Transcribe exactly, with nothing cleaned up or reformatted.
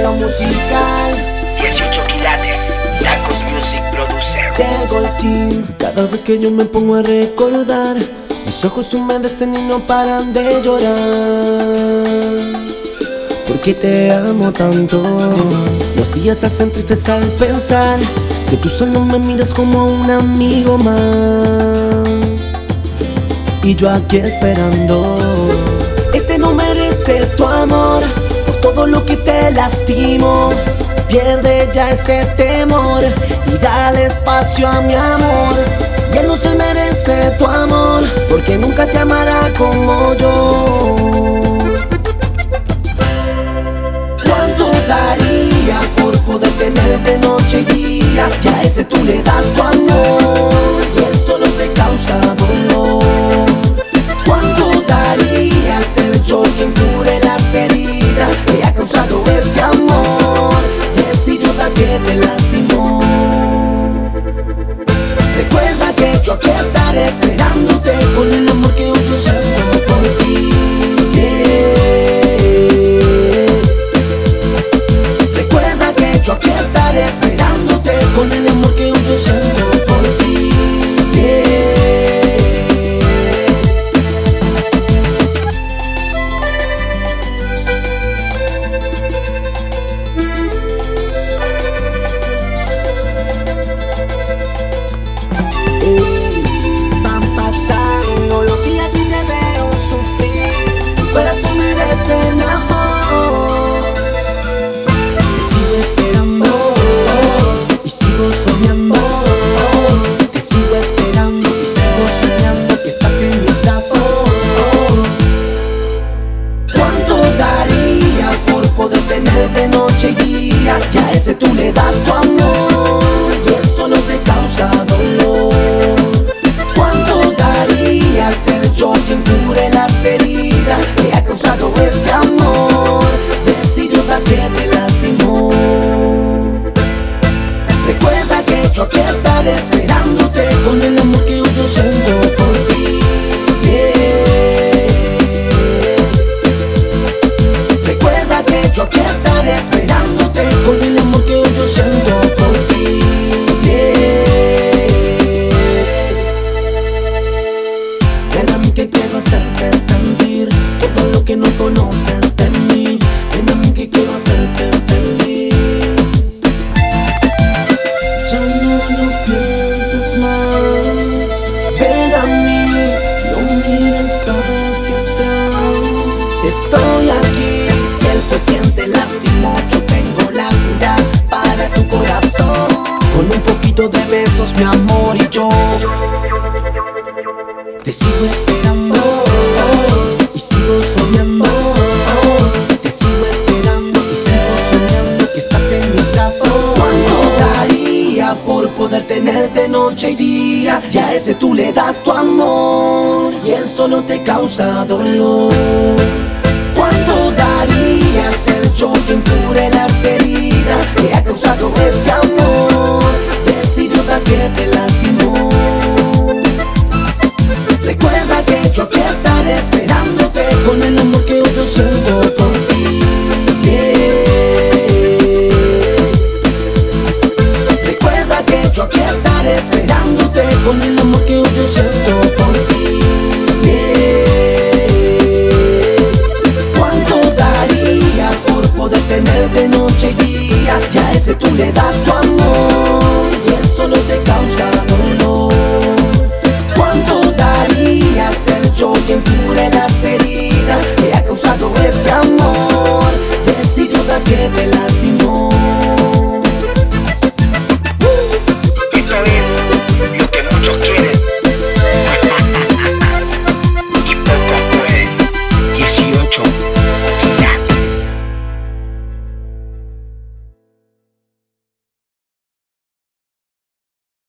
género musical. dieciocho quilates, Tacos Music Producer. Tengo el team. Cada vez que yo me pongo a recordar, mis ojos humedecen y no paran de llorar, porque te amo tanto. Los días hacen tristes al pensar que tú solo me miras como un amigo más, y yo aquí esperando. Ese no merece tu amor, por todo lo que te lastimo. Pierde ya ese temor y dale espacio a mi amor. Y él no se merece tu amor, porque nunca te amará como yo. ¿Cuánto daría por poder tenerte noche y día? Y a ese tú le das tu amor y él solo te causa dolor. ¿Cuánto daría ser yo quien cure las heridas que ha causado ese amor, ese idiota que te lastimó? Recuerda que yo aquí estaré esperándote con el amor que hoy yo siento por ti. Yeah. Recuerda que yo aquí estaré esperándote con el amor que hoy yo siento por ti. Yeah. Van pasando los días y te veo sufrir. Tu corazón merece mi amor. Te sigo esperando y sigo soñando. Te sigo esperando y sigo soñando que estás en mis brazos. ¿Cuánto daría por poder tenerte noche y día? Y a ese tú le das tu amor y él solo te causa dolor. ¿Cuánto daría ser yo quien cure las heridas que ha causado ese amor, ese idiota que te lastimó? Recuerda que yo aquí estaré esperándote con el amor que hoy yo siento por ti. Yeah. Recuerda que yo aquí estaré esperándote con el amor que hoy yo siento por ti. Ven a mí que quiero hacerte sentir todo lo que no conoces de mí. Ven a mí que quiero hacerte feliz. Ya no lo pienses más. Ven a mí, no mires hacia atrás. Estoy aquí, si él fue quien te lastimó, yo tengo la cura para tu corazón. Con un poquito de besos, mi amor, y yo te sigo esperando y sigo soñando. Te sigo esperando y sigo soñando que estás en mis brazos. ¿Cuánto daría por poder tenerte noche y día? Y a ese tú le das tu amor y él solo te causa dolor. ¿Cuánto daría ser yo quien cure las heridas que ha causado ese amor, ese idiota que te lastimó? Recuerda que yo aquí estaré esperándote con el amor que hoy yo siento por ti. Yeah. Recuerda que yo aquí estaré esperándote con el amor que hoy yo siento por ti. Yeah. ¿Cuánto daría por poder tenerte noche y día? Y a ese tú le das tu amor y él solo te causa dolor. ¿Cuánto daría ser yo quien cure las heridas que ha causado ese amor, ese idiota que te lastimó?